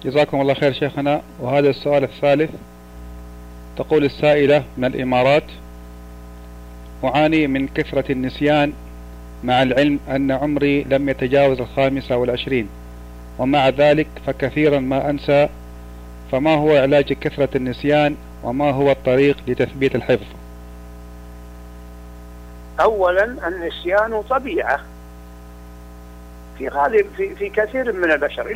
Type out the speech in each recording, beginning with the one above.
جزاكم الله خير شيخنا. وهذا السؤال الثالث، تقول السائلة من الإمارات: أعاني من كثرة النسيان مع العلم أن عمري لم يتجاوز 25، ومع ذلك فكثيرا ما أنسى، فما هو علاج كثرة النسيان وما هو الطريق لتثبيت الحفظ؟ أولا النسيان طبيعة في غالب في كثير من البشر،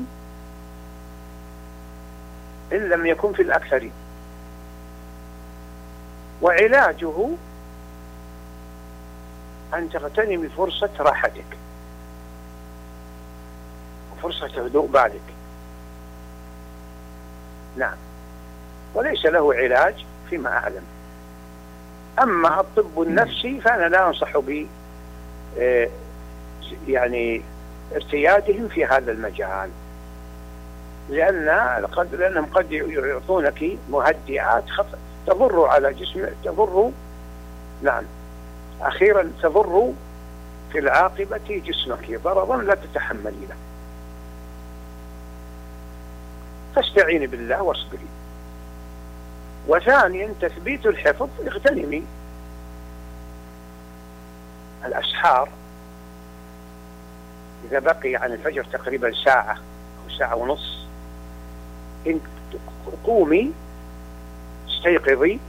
إن لم يكن في الأكثرين. وعلاجه أن تغتنم فرصة راحتك وفرصة هدوء بالك. نعم، وليس له علاج فيما أعلم. أما الطب النفسي فأنا لا أنصح ب يعني ارتيادهم في هذا المجال، لأنهم قد يعطونك مهدئات تضر على جسمك، نعم، أخيرا تضر في العاقبة جسمك ضررا لا تتحملي له. فاستعيني بالله واصبري. وثانيا تثبيت الحفظ، اغتنمي الأسحار، إذا بقي عن الفجر تقريبا ساعة أو ساعة ونص، إن قومي استيقظي،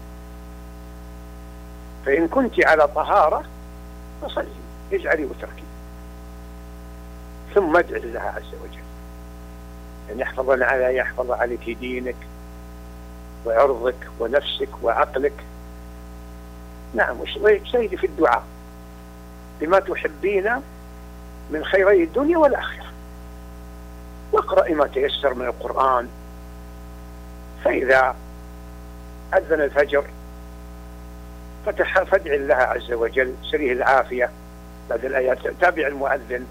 فإن كنت على طهارة فصلي، اجعلي وتركي، ثم ادعي الله عز وجل أن يحفظ عليك دينك وعرضك ونفسك وعقلك. نعم، واجتهدي في الدعاء بما تحبين من خيري الدنيا والآخرة، واقرأي ما تيسر من القرآن. فإذا أذن الفجر فادعي الله عز وجل، سريه العافية بعد الآيات، تابع المؤذن.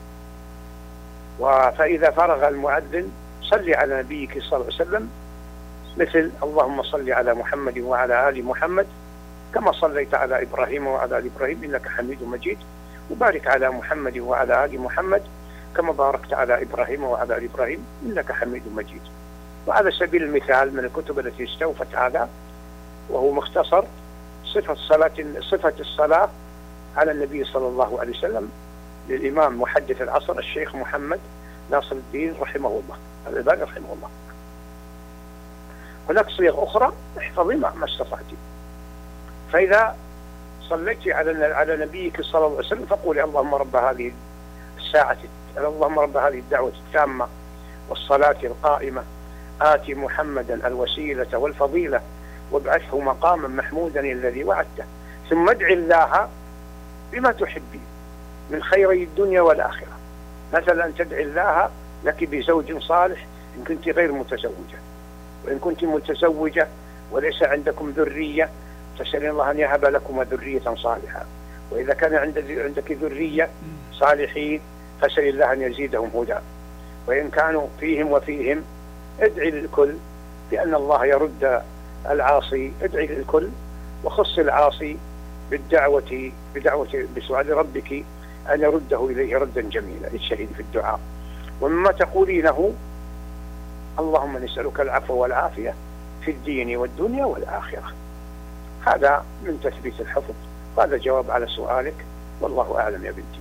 فإذا فرغ المؤذن صلي على نبيك صلى الله عليه وسلم، مثل اللهم صل على محمد وعلى آل محمد كما صليت على إبراهيم وعلى آل إبراهيم إنك حميد مجيد، وبارك على محمد وعلى آل محمد كما باركت على إبراهيم وعلى آل إبراهيم إنك حميد مجيد. وعلى سبيل المثال من الكتب التي استوفت هذا، وهو مختصر صفة الصلاة على النبي صلى الله عليه وسلم للإمام محدث العصر الشيخ محمد ناصر الدين رحمه الله الألباني رحمه الله. هناك صيغ أخرى احفظي ما استطعتي. فإذا صليت على نبيك صلى الله عليه وسلم فقولي اللهم رب هذه الساعة، اللهم رب هذه الدعوة التامة والصلاة القائمة آتي محمدا الوسيلة والفضيلة وابعثه مقاما محمودا الذي وعدته، ثم ادعي الله بما تحبين من خيري الدنيا والآخرة. مثلا تدعي الله لك بزوج صالح إن كنت غير متزوجة، وإن كنت متزوجة وليس عندكم ذرية تسألين الله أن يهب لكم ذرية صالحة، وإذا كان عندك ذرية صالحين فسأل الله أن يزيدهم هدى، وإن كانوا فيهم ادعي للكل بأن الله يرد العاصي، ادعي للكل وخص العاصي بسؤال ربك أن يرده إليه ردا جميلا. اجتهدي في الدعاء. ومما تقولينه اللهم نسألك العفو والعافية في الدين والدنيا والآخرة. هذا من تثبيت الحفظ. هذا جواب على سؤالك، والله أعلم يا بنتي.